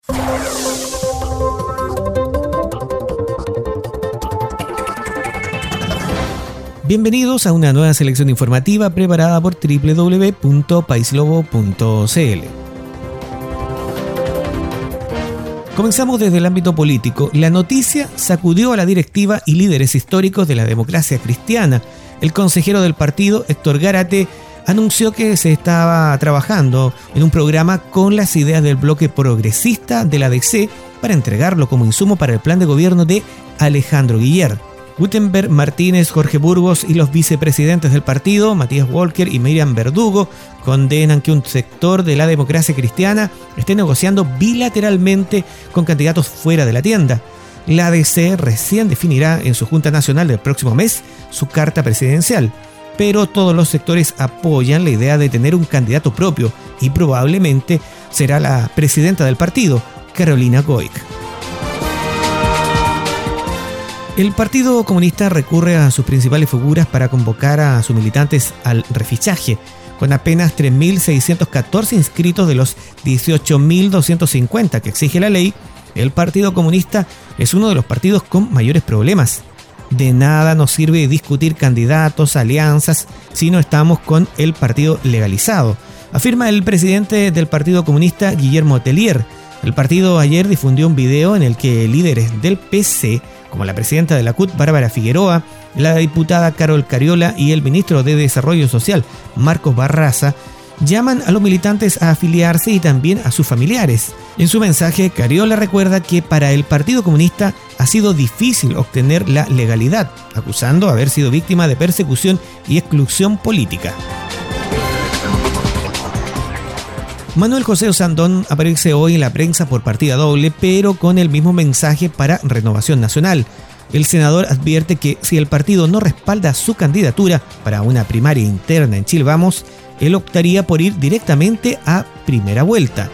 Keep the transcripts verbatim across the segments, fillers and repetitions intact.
Bienvenidos a una nueva selección informativa preparada por doble u doble u doble u punto paislobo punto c l. Comenzamos desde el ámbito político. La noticia sacudió a la directiva y líderes históricos de la democracia cristiana. El consejero del partido, Héctor Gárate, anunció que se estaba trabajando en un programa con las ideas del bloque progresista de la D C para entregarlo como insumo para el plan de gobierno de Alejandro Guiller. Gutenberg Martínez, Jorge Burgos y los vicepresidentes del partido, Matías Walker y Miriam Verdugo, condenan que un sector de la democracia cristiana esté negociando bilateralmente con candidatos fuera de la tienda. La D C recién definirá en su Junta Nacional del próximo mes su carta presidencial, pero todos los sectores apoyan la idea de tener un candidato propio y probablemente será la presidenta del partido, Carolina Goic. El Partido Comunista recurre a sus principales figuras para convocar a sus militantes al refichaje. Con apenas tres mil seiscientos catorce inscritos de los dieciocho mil doscientos cincuenta que exige la ley, el Partido Comunista es uno de los partidos con mayores problemas. De nada nos sirve discutir candidatos, alianzas, si no estamos con el partido legalizado, afirma el presidente del Partido Comunista, Guillermo Tellier. El partido ayer difundió un video en el que líderes del P C, como la presidenta de la C U T, Bárbara Figueroa, la diputada Carol Cariola y el ministro de Desarrollo Social, Marcos Barraza, llaman a los militantes a afiliarse y también a sus familiares. En su mensaje, Cariola recuerda que para el Partido Comunista ha sido difícil obtener la legalidad, acusando haber sido víctima de persecución y exclusión política. Manuel José Osandón aparece hoy en la prensa por partida doble, pero con el mismo mensaje para Renovación Nacional. El senador advierte que si el partido no respalda su candidatura para una primaria interna en Chile Vamos, él optaría por ir directamente a primera vuelta.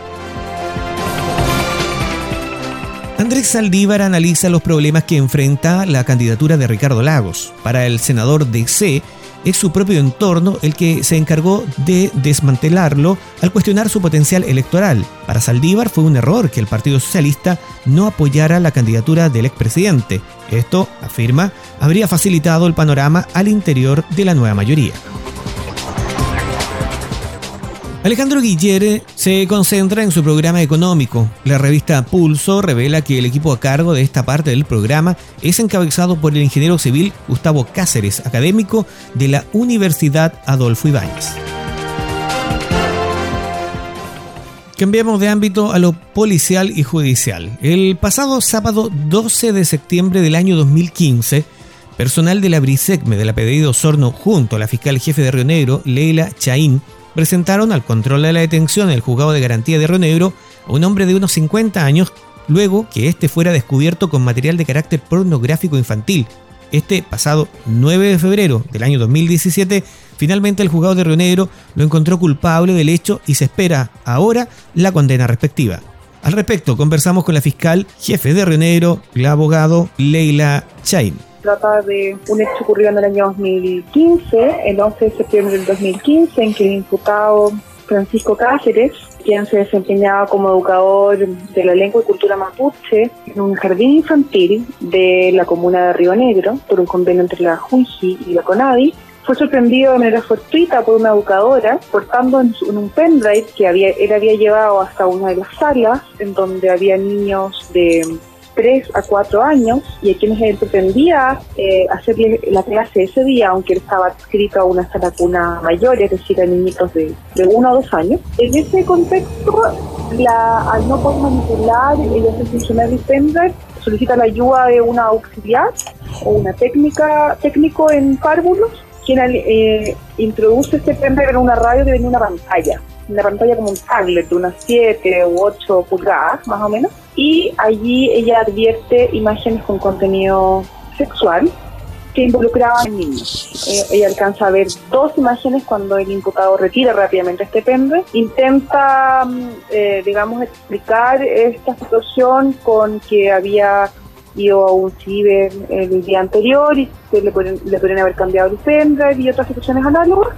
Andrés Saldívar analiza los problemas que enfrenta la candidatura de Ricardo Lagos. Para el senador D C, es su propio entorno el que se encargó de desmantelarlo al cuestionar su potencial electoral. Para Saldívar fue un error que el Partido Socialista no apoyara la candidatura del expresidente. Esto, afirma, habría facilitado el panorama al interior de la nueva mayoría. Alejandro Guiller se concentra en su programa económico. La revista Pulso revela que el equipo a cargo de esta parte del programa es encabezado por el ingeniero civil Gustavo Cáceres, académico de la Universidad Adolfo Ibáñez. Cambiamos de ámbito a lo policial y judicial. El pasado sábado doce de septiembre del año dos mil quince, personal de la BRISECME de la P D I de Osorno junto a la fiscal jefe de Río Negro, Leila Chaín, presentaron al control de la detención en el juzgado de garantía de Río Negro a un hombre de unos cincuenta años luego que este fuera descubierto con material de carácter pornográfico infantil. Este pasado nueve de febrero del año dos mil diecisiete, finalmente el juzgado de Río Negro lo encontró culpable del hecho y se espera ahora la condena respectiva. Al respecto, conversamos con la fiscal jefe de Río Negro, la abogado Leila Chaín. Trata de un hecho ocurrido en el año dos mil quince, el once de septiembre del dos mil quince, en que el imputado Francisco Cáceres, quien se desempeñaba como educador de la lengua y cultura mapuche en un jardín infantil de la comuna de Río Negro, por un convenio entre la Junji y la CONADI, fue sorprendido de manera fortuita por una educadora portando en, su, en un pendrive que había, él había llevado hasta una de las salas en donde había niños de tres a cuatro años y a quienes él pretendía eh, hacerle la clase ese día, aunque él estaba adscrito a una sala cuna mayor, es decir, a niñitos de, de uno a dos años. En ese contexto, la, al no poder manipular y hacer funcionar el pendrive, solicita la ayuda de una auxiliar o una técnica técnico en párvulos, quien eh, introduce este pendrive en una radio que venía una pantalla. Una pantalla como un tablet de unas siete u ocho pulgadas, más o menos. Y allí ella advierte imágenes con contenido sexual que involucraban niños. Eh, ella alcanza a ver dos imágenes cuando el imputado retira rápidamente este pendrive. Intenta, eh, digamos, explicar esta situación con que había ido a un ciber el día anterior y que le podrían, le podrían haber cambiado el pendrive y otras situaciones análogas.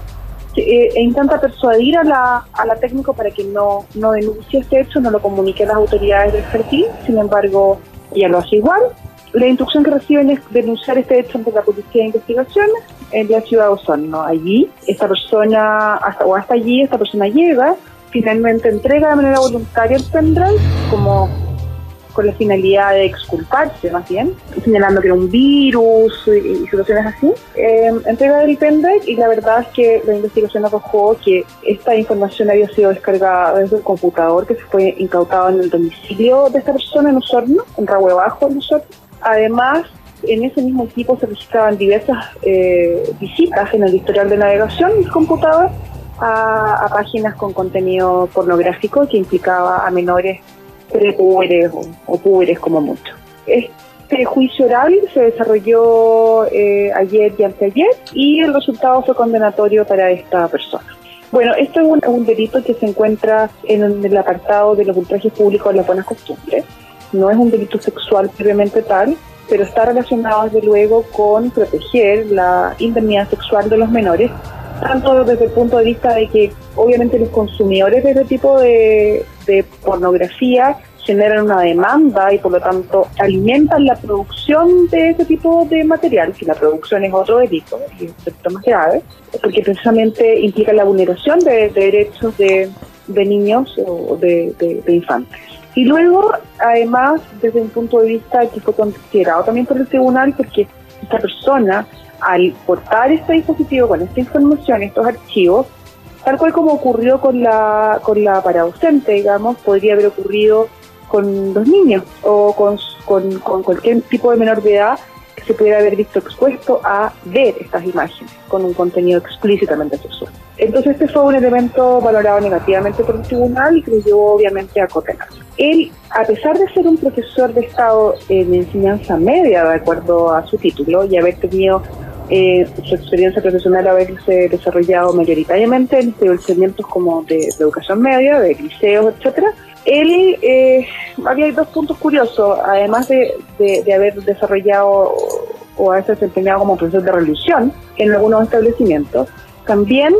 eh, e intenta persuadir a la, a la técnico para que no, no denuncie este hecho, no lo comunique a las autoridades del jardín. Sin embargo, ella lo hace igual. La instrucción que reciben es denunciar este hecho ante la Policía de Investigaciones en la ciudad de Osorno. Allí, esta persona, hasta, o hasta allí, esta persona llega, finalmente entrega de manera voluntaria el pendrive, como con la finalidad de exculparse más bien, señalando que era un virus y, y situaciones así. Eh, entrega el pendrive y la verdad es que la investigación arrojó que esta información había sido descargada desde el computador que se fue incautado en el domicilio de esta persona en Osorno, en Rahue Bajo, en Osorno. Además, en ese mismo equipo se registraban diversas eh, visitas en el historial de navegación del computador a, a páginas con contenido pornográfico que implicaba a menores prepúberes o, o púberes como mucho. Este juicio oral se desarrolló eh, ayer y anteayer y el resultado fue condenatorio para esta persona. Bueno, esto es un, un delito que se encuentra en el apartado de los ultrajes públicos a las buenas costumbres. No es un delito sexual previamente tal, pero está relacionado desde luego con proteger la intimidad sexual de los menores, tanto desde el punto de vista de que obviamente los consumidores de este tipo de, de pornografía generan una demanda y por lo tanto alimentan la producción de ese tipo de material, que la producción es otro delito, y es un delito más grave, porque precisamente implica la vulneración de, de derechos de, de niños o de, de, de infantes. Y luego, además, desde un punto de vista que fue considerado también por el tribunal, porque esta persona, al portar este dispositivo con esta información, estos archivos, tal cual como ocurrió con la con la paradocente, digamos, podría haber ocurrido con los niños o con, con, con cualquier tipo de menor de edad que se pudiera haber visto expuesto a ver estas imágenes con un contenido explícitamente sexual. Entonces este fue un elemento valorado negativamente por el tribunal y que lo llevó obviamente a condenarlo. Él, a pesar de ser un profesor de Estado en enseñanza media, de acuerdo a su título, y haber tenido eh, su experiencia profesional, haberse desarrollado mayoritariamente en establecimientos como de, de educación media, de liceos, etcétera, él, eh, había dos puntos curiosos, además de, de, de haber desarrollado o, o haberse desempeñado como profesor de religión en algunos establecimientos. También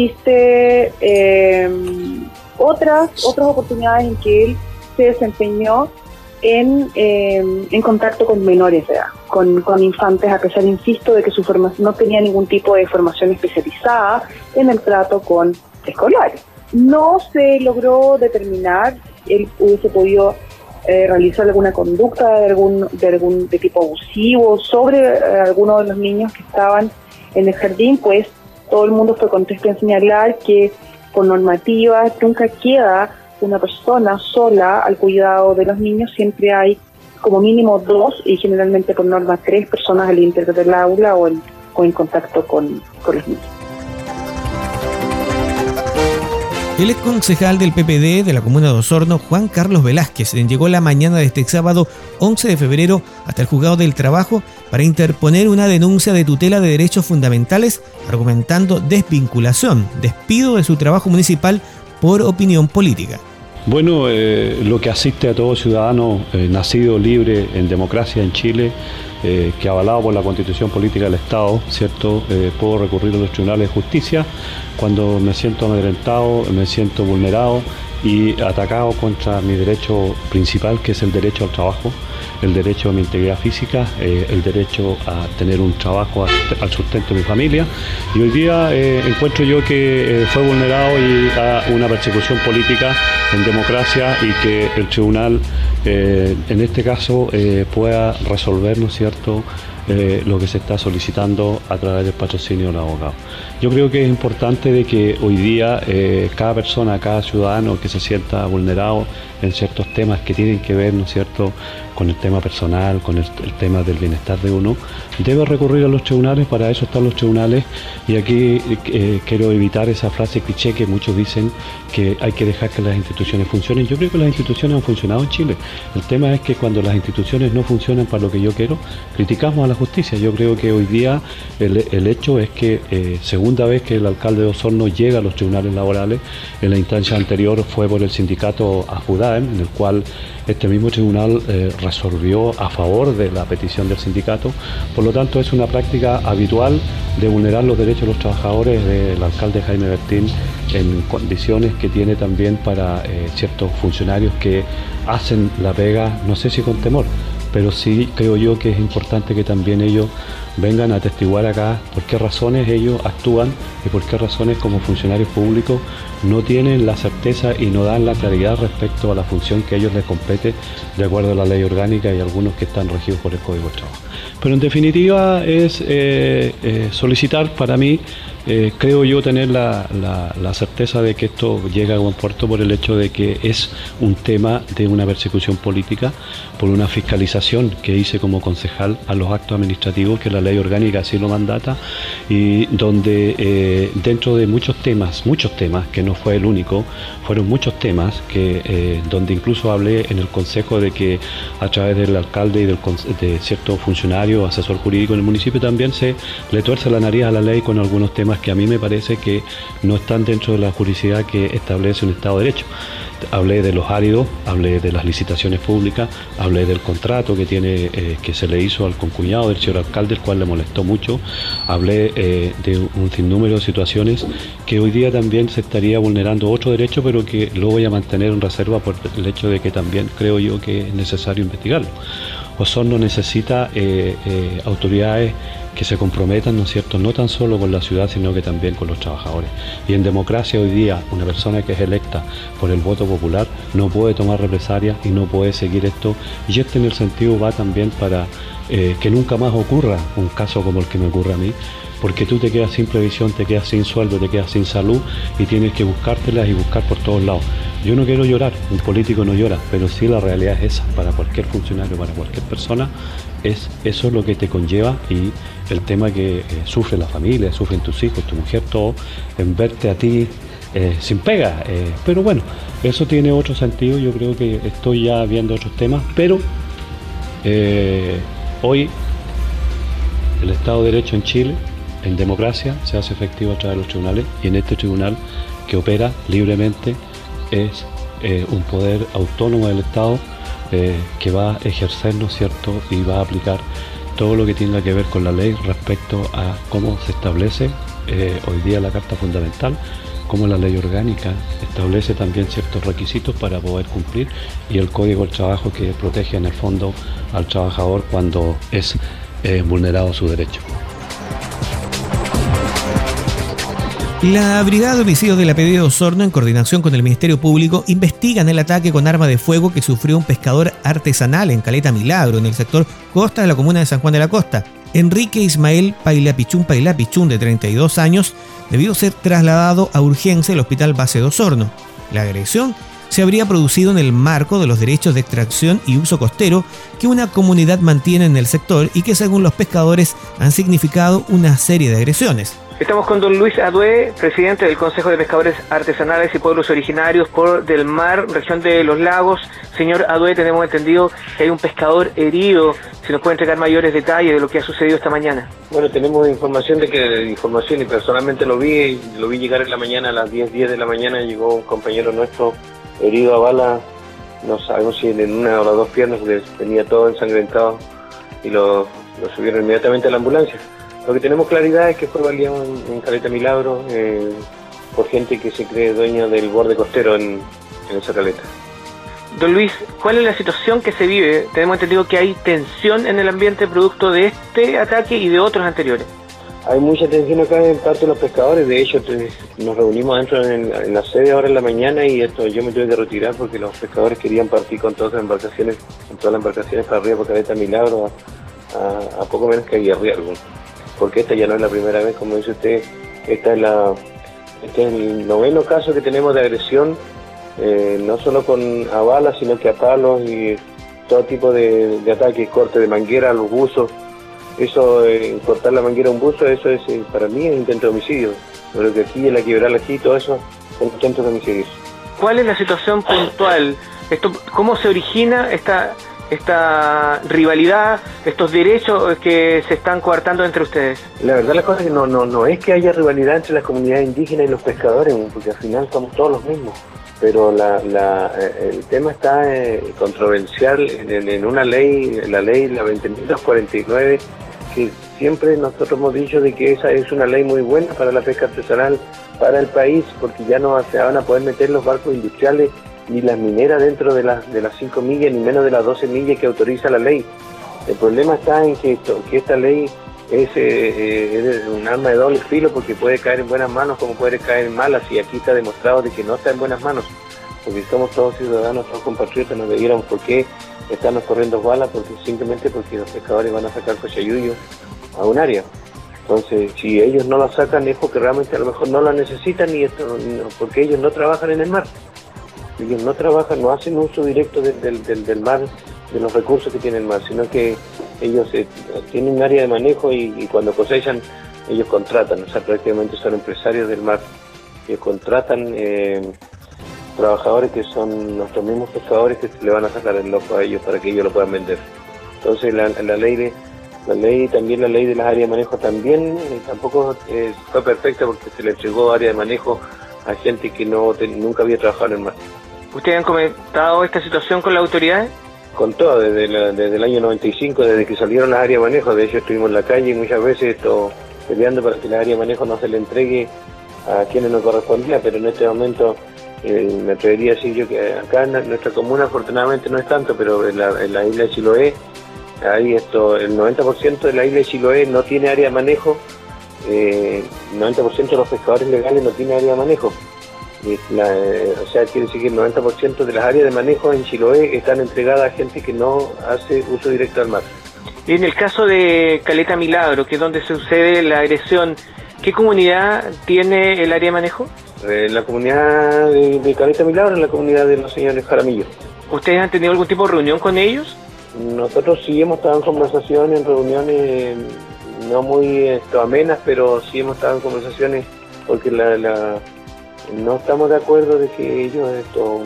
existe eh, otras, otras oportunidades en que él se desempeñó en, eh, en contacto con menores de edad, con, con infantes, a pesar, insisto, de que su formación no tenía ningún tipo de formación especializada en el trato con escolares. No se logró determinar, él hubiese podido eh, realizar alguna conducta de algún de algún de tipo abusivo sobre eh, algunos de los niños que estaban en el jardín, pues todo el mundo fue contento en señalar que por normativa nunca queda una persona sola al cuidado de los niños, siempre hay como mínimo dos y generalmente por norma tres personas al interior del aula o en, o en contacto con, con los niños. El ex concejal del P P D de la comuna de Osorno, Juan Carlos Velázquez, llegó la mañana de este sábado once de febrero hasta el juzgado del trabajo para interponer una denuncia de tutela de derechos fundamentales, argumentando desvinculación, despido de su trabajo municipal por opinión política. Bueno, eh, lo que asiste a todo ciudadano eh, nacido libre en democracia en Chile, eh, que avalado por la Constitución Política del Estado, ¿cierto? Eh, puedo recurrir a los tribunales de justicia cuando me siento amedrentado, me siento vulnerado y atacado contra mi derecho principal, que es el derecho al trabajo, el derecho a mi integridad física, eh, el derecho a tener un trabajo, a, al sustento de mi familia. Y hoy día eh, encuentro yo que eh, fue vulnerado y a una persecución política en democracia y que el tribunal, eh, en este caso, eh, pueda resolver, ¿no es cierto?, Eh, lo que se está solicitando a través del patrocinio del abogado. Yo creo que es importante de que hoy día eh, cada persona, cada ciudadano que se sienta vulnerado en ciertos temas que tienen que ver, ¿no es cierto?, con el tema personal, con el, el tema del bienestar de uno, debe recurrir a los tribunales. Para eso están los tribunales, y aquí eh, quiero evitar esa frase cliché que muchos dicen que hay que dejar que las instituciones funcionen. Yo creo que las instituciones han funcionado en Chile. El tema es que cuando las instituciones no funcionan para lo que yo quiero, criticamos a las justicia. Yo creo que hoy día el, el hecho es que eh, segunda vez que el alcalde de Osorno llega a los tribunales laborales. En la instancia anterior fue por el sindicato AFUDAEM, en el cual este mismo tribunal eh, resolvió a favor de la petición del sindicato. Por lo tanto, es una práctica habitual de vulnerar los derechos de los trabajadores del alcalde Jaime Bertín en condiciones que tiene también para eh, ciertos funcionarios que hacen la pega, no sé si con temor, pero sí creo yo que es importante que también ellos vengan a atestiguar acá por qué razones ellos actúan y por qué razones como funcionarios públicos no tienen la certeza y no dan la claridad respecto a la función que a ellos les compete de acuerdo a la ley orgánica y algunos que están regidos por el Código de Trabajo. Pero en definitiva es eh, eh, solicitar para mí, eh, creo yo tener la, la, la certeza de que esto llega a buen puerto por el hecho de que es un tema de una persecución política por una fiscalización que hice como concejal a los actos administrativos que la ley orgánica así lo mandata y donde eh, dentro de muchos temas, muchos temas, que no fue el único, fueron muchos temas que eh, donde incluso hablé en el consejo de que a través del alcalde y del, de cierto funcionario, asesor jurídico en el municipio también se le tuerce la nariz a la ley con algunos temas que a mí me parece que no están dentro de la jurisdicción que establece un Estado de Derecho. Hablé de los áridos, hablé de las licitaciones públicas, hablé del contrato que tiene eh, que se le hizo al concuñado del señor alcalde, el cual le molestó mucho. Hablé eh, de un sinnúmero de situaciones que hoy día también se estaría vulnerando otro derecho, pero que lo voy a mantener en reserva por el hecho de que también creo yo que es necesario investigarlo. Osorno necesita eh, eh, autoridades que se comprometan, ¿no es cierto?, no tan solo con la ciudad, sino que también con los trabajadores. Y en democracia hoy día, una persona que es electa por el voto popular no puede tomar represalias y no puede seguir esto. Y este en el sentido va también para eh, que nunca más ocurra un caso como el que me ocurre a mí, porque tú te quedas sin previsión, te quedas sin sueldo, te quedas sin salud y tienes que buscártelas y buscar por todos lados. Yo no quiero llorar, un político no llora, pero sí la realidad es esa, para cualquier funcionario, para cualquier persona, es eso lo que te conlleva y el tema que eh, sufre la familia, sufren tus hijos, tu mujer, todo, en verte a ti eh, sin pega. Eh, pero bueno, eso tiene otro sentido, yo creo que estoy ya viendo otros temas, pero eh, hoy el Estado de Derecho en Chile, en democracia, se hace efectivo a través de los tribunales y en este tribunal que opera libremente es eh, un poder autónomo del Estado eh, que va a ejercer, ¿no es cierto?, y va a aplicar todo lo que tenga que ver con la ley respecto a cómo se establece eh, hoy día la Carta Fundamental, cómo la ley orgánica establece también ciertos requisitos para poder cumplir y el Código del Trabajo que protege en el fondo al trabajador cuando es eh, vulnerado su derecho. La Brigada de Homicidios de la P D de Osorno, en coordinación con el Ministerio Público, investigan el ataque con arma de fuego que sufrió un pescador artesanal en Caleta Milagro, en el sector costa de la comuna de San Juan de la Costa. Enrique Ismael Pailapichún Pailapichún, de treinta y dos años, debió ser trasladado a urgencia al Hospital Base de Osorno. La agresión se habría producido en el marco de los derechos de extracción y uso costero que una comunidad mantiene en el sector y que, según los pescadores, han significado una serie de agresiones. Estamos con don Luis Adué, presidente del Consejo de Pescadores Artesanales y Pueblos Originarios por del Mar, región de Los Lagos. Señor Adué, tenemos entendido que hay un pescador herido. Si nos puede entregar mayores detalles de lo que ha sucedido esta mañana. Bueno, tenemos información de que, información y personalmente lo vi, lo vi llegar en la mañana, a las diez de la mañana, llegó un compañero nuestro herido a bala, no sabemos si en una o las dos piernas, porque tenía todo ensangrentado y lo, lo subieron inmediatamente a la ambulancia. Lo que tenemos claridad es que fue baleado en, en Caleta Milagro eh, por gente que se cree dueña del borde costero en, en esa caleta. Don Luis, ¿cuál es la situación que se vive? Tenemos entendido que hay tensión en el ambiente producto de este ataque y de otros anteriores. Hay mucha tensión acá en parte de los pescadores. De hecho, te, nos reunimos adentro en, en la sede ahora en la mañana y esto yo me tuve que retirar porque los pescadores querían partir con todas las embarcaciones, con todas las embarcaciones para arriba por Caleta Milagro a, a, a poco menos que Aguirrialgo. Porque esta ya no es la primera vez, como dice usted, esta es la, este es el noveno caso que tenemos de agresión, eh, no solo con a balas, sino que a palos y todo tipo de, de ataques, corte de manguera a los buzos. Eso, eh, cortar la manguera a un buzo, eso es eh, para mí es intento de homicidio. Pero que aquí, en la quebrada aquí, todo eso son intentos de homicidio. ¿Cuál es la situación puntual? Esto, ¿cómo se origina esta esta rivalidad, estos derechos que se están coartando entre ustedes? La verdad la cosa es que no, no, no es que haya rivalidad entre las comunidades indígenas y los pescadores, porque al final somos todos los mismos. Pero la, la, el tema está eh, controversial en, en una ley, la ley la veinte mil doscientos cuarenta y nueve, que siempre nosotros hemos dicho de que esa es una ley muy buena para la pesca artesanal, para el país, porque ya no se van a poder meter los barcos industriales ni las mineras dentro de, la, de las cinco millas, ni menos de las doce millas que autoriza la ley. El problema está en que, esto, que esta ley es, eh, es un arma de doble filo, porque puede caer en buenas manos como puede caer en malas, y aquí está demostrado de que no está en buenas manos, porque somos todos ciudadanos, todos compatriotas, no debiéramos por qué estarnos corriendo balas, porque simplemente porque los pescadores van a sacar cochayuyo a un área. Entonces, si ellos no la sacan es porque realmente a lo mejor no la necesitan, y esto, no, porque ellos no trabajan en el mar. Ellos no trabajan, no hacen uso directo del, del, del, del mar, de los recursos que tiene el mar, sino que ellos eh, tienen un área de manejo, y, y cuando cosechan, ellos contratan, o sea, prácticamente son empresarios del mar. Ellos contratan eh, trabajadores que son nuestros mismos pescadores, que le van a sacar el loco a ellos para que ellos lo puedan vender. Entonces, la, la ley de la ley también la ley de las áreas de manejo también eh, tampoco eh, fue perfecta, porque se le entregó área de manejo a gente que no te, nunca había trabajado en el mar. ¿Ustedes han comentado esta situación con las autoridades? Con todo, desde, la, desde el año noventa y cinco, desde que salieron las áreas de manejo. De hecho, estuvimos en la calle muchas veces esto, peleando para que la área de manejo no se le entregue a quienes no correspondía, pero en este momento eh, me atrevería a decir yo que acá en nuestra comuna afortunadamente no es tanto, pero en la, en la isla de Chiloé, ahí esto, el noventa por ciento de la isla de Chiloé no tiene área de manejo, eh, el noventa por ciento de los pescadores legales no tiene área de manejo. La, o sea, quiere decir que el noventa por ciento de las áreas de manejo en Chiloé están entregadas a gente que no hace uso directo del mar. Y en el caso de Caleta Milagro, que es donde sucede la agresión, ¿qué comunidad tiene el área de manejo? Eh, la comunidad de, de Caleta Milagro es la comunidad de los señores Jaramillo. ¿Ustedes han tenido algún tipo de reunión con ellos? Nosotros sí hemos estado en conversaciones, en reuniones no muy esto, amenas, pero sí hemos estado en conversaciones, porque la... la no estamos de acuerdo de que ellos esto,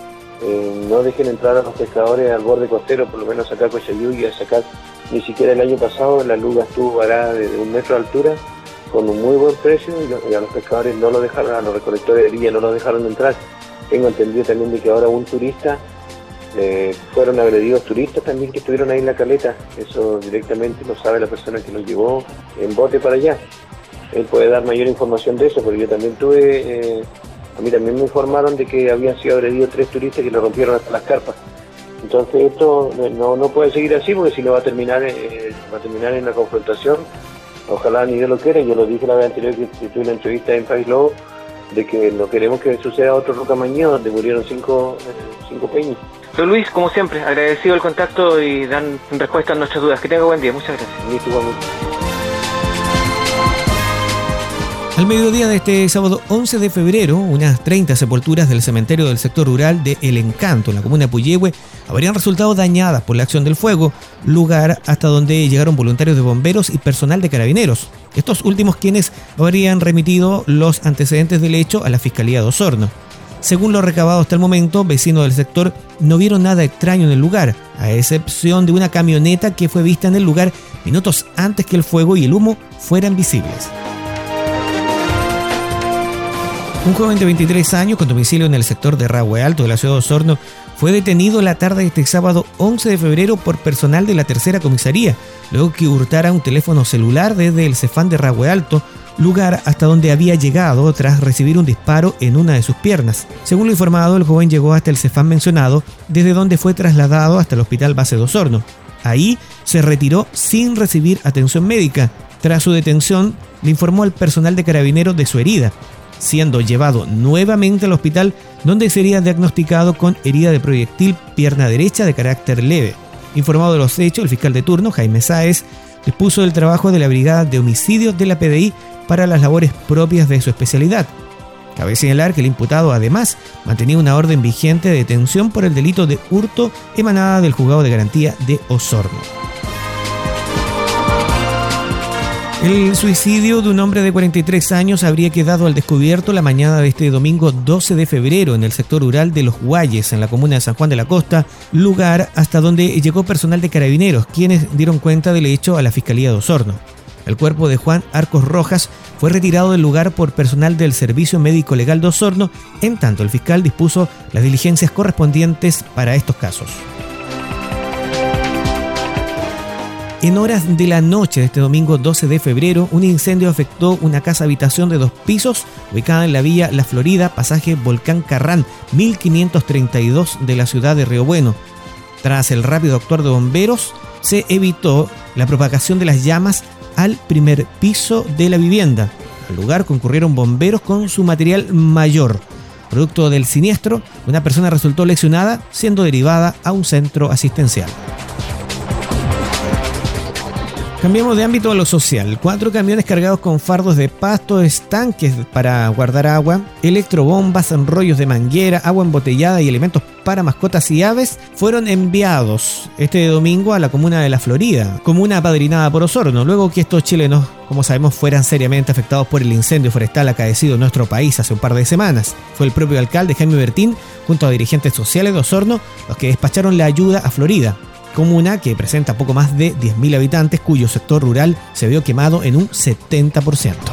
eh, no dejen entrar a los pescadores al borde costero, por lo menos sacar cochayuy, a sacar, ni siquiera el año pasado la luga estuvo varada de, de un metro de altura con un muy buen precio, y, lo, y a los pescadores no lo dejaron, a los recolectores de orilla no lo dejaron entrar. Tengo entendido también de que ahora un turista, eh, fueron agredidos turistas también que estuvieron ahí en la caleta. Eso directamente lo sabe la persona que los llevó en bote para allá. Él puede dar mayor información de eso, porque yo también tuve, eh, a mí también me informaron de que habían sido agredidos tres turistas que le rompieron hasta las carpas. Entonces esto no, no puede seguir así, porque si no va a terminar eh, va a terminar en la confrontación. Ojalá ni Dios lo quiera. Yo lo dije la vez anterior que, que tuve una entrevista en País Lobo, de que no queremos que suceda otro Rocamañó, donde murieron cinco, eh, cinco peñas. Don Luis, como siempre, agradecido el contacto y dan respuesta a nuestras dudas. Que tenga buen día, muchas gracias. Listo, igualmente. Al mediodía de este sábado once de febrero, unas treinta sepulturas del cementerio del sector rural de El Encanto, en la comuna de Puyehue, habrían resultado dañadas por la acción del fuego, lugar hasta donde llegaron voluntarios de bomberos y personal de carabineros. Estos últimos quienes habrían remitido los antecedentes del hecho a la Fiscalía de Osorno. Según lo recabado hasta el momento, vecinos del sector no vieron nada extraño en el lugar, a excepción de una camioneta que fue vista en el lugar minutos antes que el fuego y el humo fueran visibles. Un joven de veintitrés años con domicilio en el sector de Rahue Alto de la ciudad de Osorno fue detenido la tarde de este sábado once de febrero por personal de la tercera comisaría, luego que hurtara un teléfono celular desde el Cefán de Rahue Alto, lugar hasta donde había llegado tras recibir un disparo en una de sus piernas. Según lo informado, el joven llegó hasta el Cefán mencionado, desde donde fue trasladado hasta el Hospital Base de Osorno. Ahí se retiró sin recibir atención médica. Tras su detención, le informó al personal de carabineros de su herida, siendo llevado nuevamente al hospital, donde sería diagnosticado con herida de proyectil pierna derecha de carácter leve. Informado de los hechos, el fiscal de turno, Jaime Sáez, dispuso del trabajo de la Brigada de Homicidios de la P D I para las labores propias de su especialidad. Cabe señalar que el imputado además mantenía una orden vigente de detención por el delito de hurto emanada del Juzgado de Garantía de Osorno. El suicidio de un hombre de cuarenta y tres años habría quedado al descubierto la mañana de este domingo doce de febrero en el sector rural de Los Guayes, en la comuna de San Juan de la Costa, lugar hasta donde llegó personal de Carabineros, quienes dieron cuenta del hecho a la Fiscalía de Osorno. El cuerpo de Juan Arcos Rojas fue retirado del lugar por personal del Servicio Médico Legal de Osorno, en tanto el fiscal dispuso las diligencias correspondientes para estos casos. En horas de la noche de este domingo doce de febrero, un incendio afectó una casa habitación de dos pisos ubicada en la vía La Florida, pasaje Volcán Carrán, mil quinientos treinta y dos de la ciudad de Río Bueno. Tras el rápido actuar de bomberos, se evitó la propagación de las llamas al primer piso de la vivienda. Al lugar concurrieron bomberos con su material mayor. Producto del siniestro, una persona resultó lesionada, siendo derivada a un centro asistencial. Cambiamos de ámbito a lo social. Cuatro camiones cargados con fardos de pasto, estanques para guardar agua, electrobombas, rollos de manguera, agua embotellada y elementos para mascotas y aves fueron enviados este domingo a la comuna de La Florida, comuna apadrinada por Osorno, luego que estos chilenos, como sabemos, fueran seriamente afectados por el incendio forestal acaecido en nuestro país hace un par de semanas. Fue el propio alcalde Jaime Bertín, junto a dirigentes sociales de Osorno, los que despacharon la ayuda a Florida, comuna que presenta poco más de diez mil habitantes, cuyo sector rural se vio quemado en un setenta por ciento.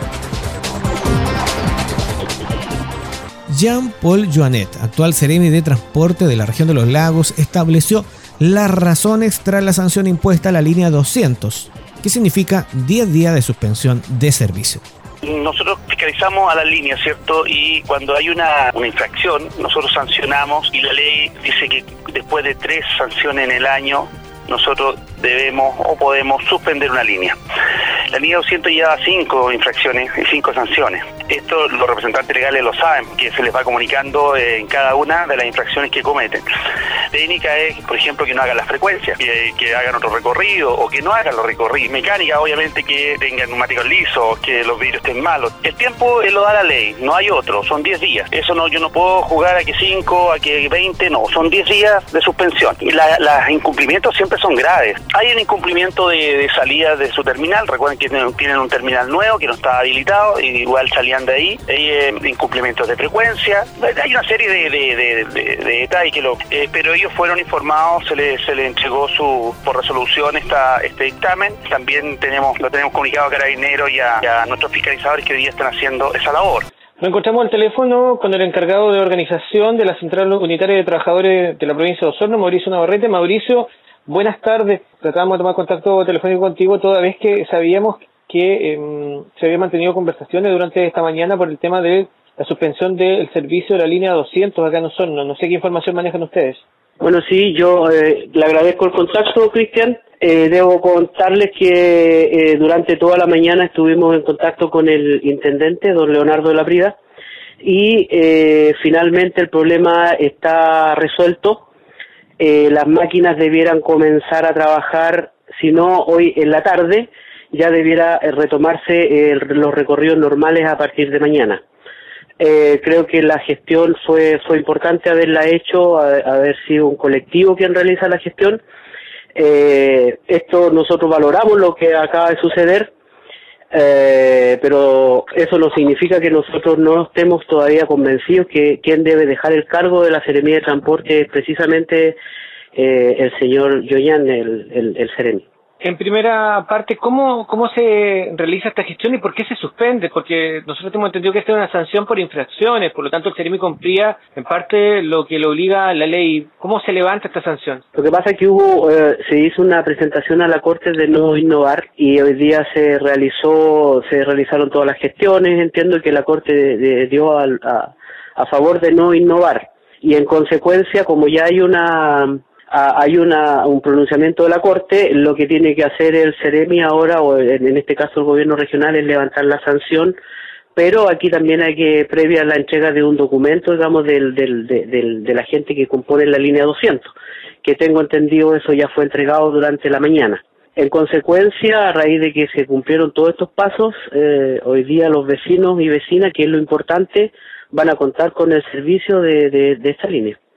Jean-Paul Joanet, actual seremi de Transporte de la región de los Lagos, estableció las razones tras la sanción impuesta a la línea doscientos, que significa diez días de suspensión de servicio. Nosotros fiscalizamos a la línea, ¿cierto? Y cuando hay una, una infracción, nosotros sancionamos y la ley dice que después de tres sanciones en el año, nosotros debemos o podemos suspender una línea. La línea doscientos lleva cinco infracciones y cinco sanciones. Esto los representantes legales lo saben, que se les va comunicando en cada una de las infracciones que cometen. Técnica es, por ejemplo, que no hagan las frecuencias, que, que hagan otro recorrido o que no hagan los recorridos. Mecánica, obviamente, que tengan neumáticos lisos, que los vidrios estén malos. El tiempo lo da la ley, no hay otro, son diez días. Eso no, yo no puedo jugar a que cinco, a que veinte, no, son diez días de suspensión. Y la, los incumplimientos siempre son graves. Hay un incumplimiento de, de salida de su terminal, recuerden que tienen un terminal nuevo que no está habilitado, y igual salían de ahí. Hay eh, incumplimientos de frecuencia, hay una serie de, de, de, de, de detalles que lo, eh, pero ellos fueron informados, se les se le entregó su por resolución esta este dictamen. También tenemos lo tenemos comunicado a Carabineros y a, y a nuestros fiscalizadores que hoy día están haciendo esa labor. Nos encontramos al teléfono con el encargado de organización de la Central Unitaria de Trabajadores de la provincia de Osorno, Mauricio Navarrete. Mauricio, buenas tardes. Tratamos de tomar contacto telefónico contigo toda vez que sabíamos que eh, se había mantenido conversaciones durante esta mañana por el tema de la suspensión del servicio de la línea doscientos acá en Osorno. No sé qué información manejan ustedes. Bueno, sí, yo eh, le agradezco el contacto, Cristian. Eh, debo contarles que eh, durante toda la mañana estuvimos en contacto con el intendente, don Leonardo de la Prida, y eh, finalmente el problema está resuelto. Eh, las máquinas debieran comenzar a trabajar, si no hoy en la tarde, ya debiera retomarse eh, los recorridos normales a partir de mañana. Eh, creo que la gestión fue fue importante haberla hecho, a, haber sido un colectivo quien realiza la gestión. Eh, esto nosotros valoramos lo que acaba de suceder, eh, pero eso no significa que nosotros no estemos todavía convencidos que quien debe dejar el cargo de la Seremía de Transporte es precisamente eh, el señor Yoyan, el, el, el Seremi. En primera parte, ¿cómo cómo se realiza esta gestión y por qué se suspende? Porque nosotros hemos entendido que esta es una sanción por infracciones, por lo tanto el Seremi cumplía en parte lo que le obliga la ley. ¿Cómo se levanta esta sanción? Lo que pasa es que hubo, eh, se hizo una presentación a la Corte de no innovar y hoy día se realizó, se realizaron todas las gestiones. Entiendo que la Corte de, de, dio al, a, a favor de no innovar y en consecuencia, como ya hay una hay una un pronunciamiento de la Corte, lo que tiene que hacer el Seremi ahora, o en, en este caso el gobierno regional, es levantar la sanción, pero aquí también hay que, previa a la entrega de un documento, digamos, del, del, de, del, de la gente que compone la línea doscientos, que tengo entendido eso ya fue entregado durante la mañana. En consecuencia, a raíz de que se cumplieron todos estos pasos, eh, hoy día los vecinos y vecinas, que es lo importante, van a contar con el servicio de, de, de esta línea.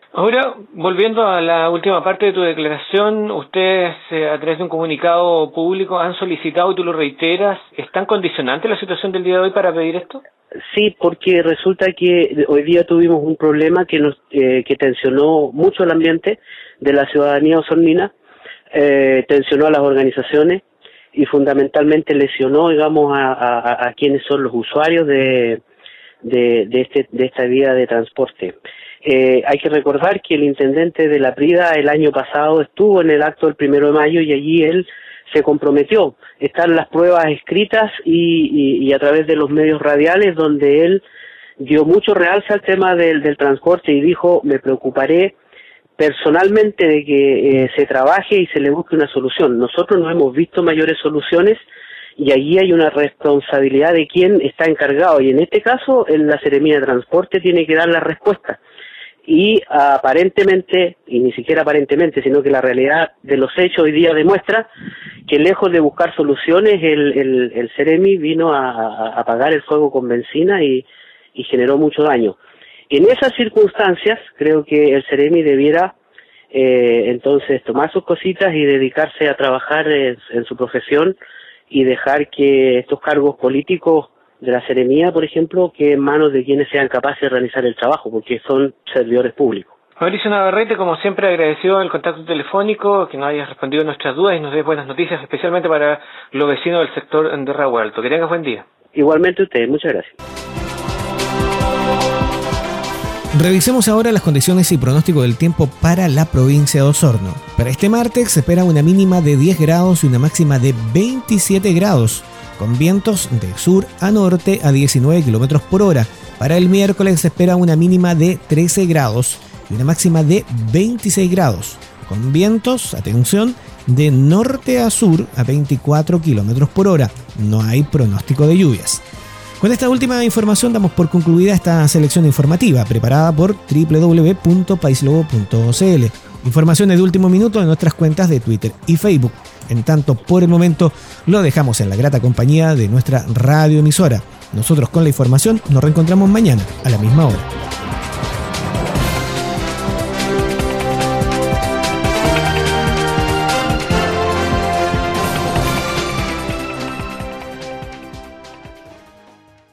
Ahora, volviendo a la última parte de tu declaración, ustedes eh, a través de un comunicado público han solicitado, y tú lo reiteras, ¿están condicionante la situación del día de hoy para pedir esto? Sí, porque resulta que hoy día tuvimos un problema que nos eh, que tensionó mucho el ambiente de la ciudadanía osornina, eh, tensionó a las organizaciones y fundamentalmente lesionó, digamos, a, a, a quienes son los usuarios de, de, de, este, de esta vía de transporte. Eh, hay que recordar que el intendente de La Prida el año pasado estuvo en el acto del primero de mayo y allí él se comprometió. Están las pruebas escritas y, y, y a través de los medios radiales donde él dio mucho realce al tema del, del transporte y dijo, me preocuparé personalmente de que eh, se trabaje y se le busque una solución. Nosotros no hemos visto mayores soluciones y allí hay una responsabilidad de quien está encargado y en este caso en la Seremía de Transporte tiene que dar la respuesta. Y aparentemente, y ni siquiera aparentemente, sino que la realidad de los hechos hoy día demuestra que lejos de buscar soluciones, el, el, el Ceremi vino a, a apagar el fuego con benzina y, y generó mucho daño. En esas circunstancias, creo que el Ceremi debiera eh, entonces tomar sus cositas y dedicarse a trabajar en, en su profesión y dejar que estos cargos políticos de la Seremía, por ejemplo, que en manos de quienes sean capaces de realizar el trabajo, porque son servidores públicos. Mauricio Navarrete, como siempre, agradecido el contacto telefónico, que nos hayas respondido a nuestras dudas y nos des buenas noticias, especialmente para los vecinos del sector de Rago Alto. Que tengas buen día. Igualmente usted, muchas gracias. Revisemos ahora las condiciones y pronóstico del tiempo para la provincia de Osorno. Para este martes se espera una mínima de diez grados y una máxima de veintisiete grados, con vientos de sur a norte a diecinueve kilómetros por hora. Para el miércoles se espera una mínima de trece grados y una máxima de veintiséis grados, con vientos, atención, de norte a sur a veinticuatro kilómetros por hora. No hay pronóstico de lluvias. Con esta última información damos por concluida esta selección informativa preparada por doble u doble u doble u punto paislobo punto c l. Informaciones de último minuto en nuestras cuentas de Twitter y Facebook. En tanto, por el momento, lo dejamos en la grata compañía de nuestra radioemisora. Nosotros con la información nos reencontramos mañana a la misma hora.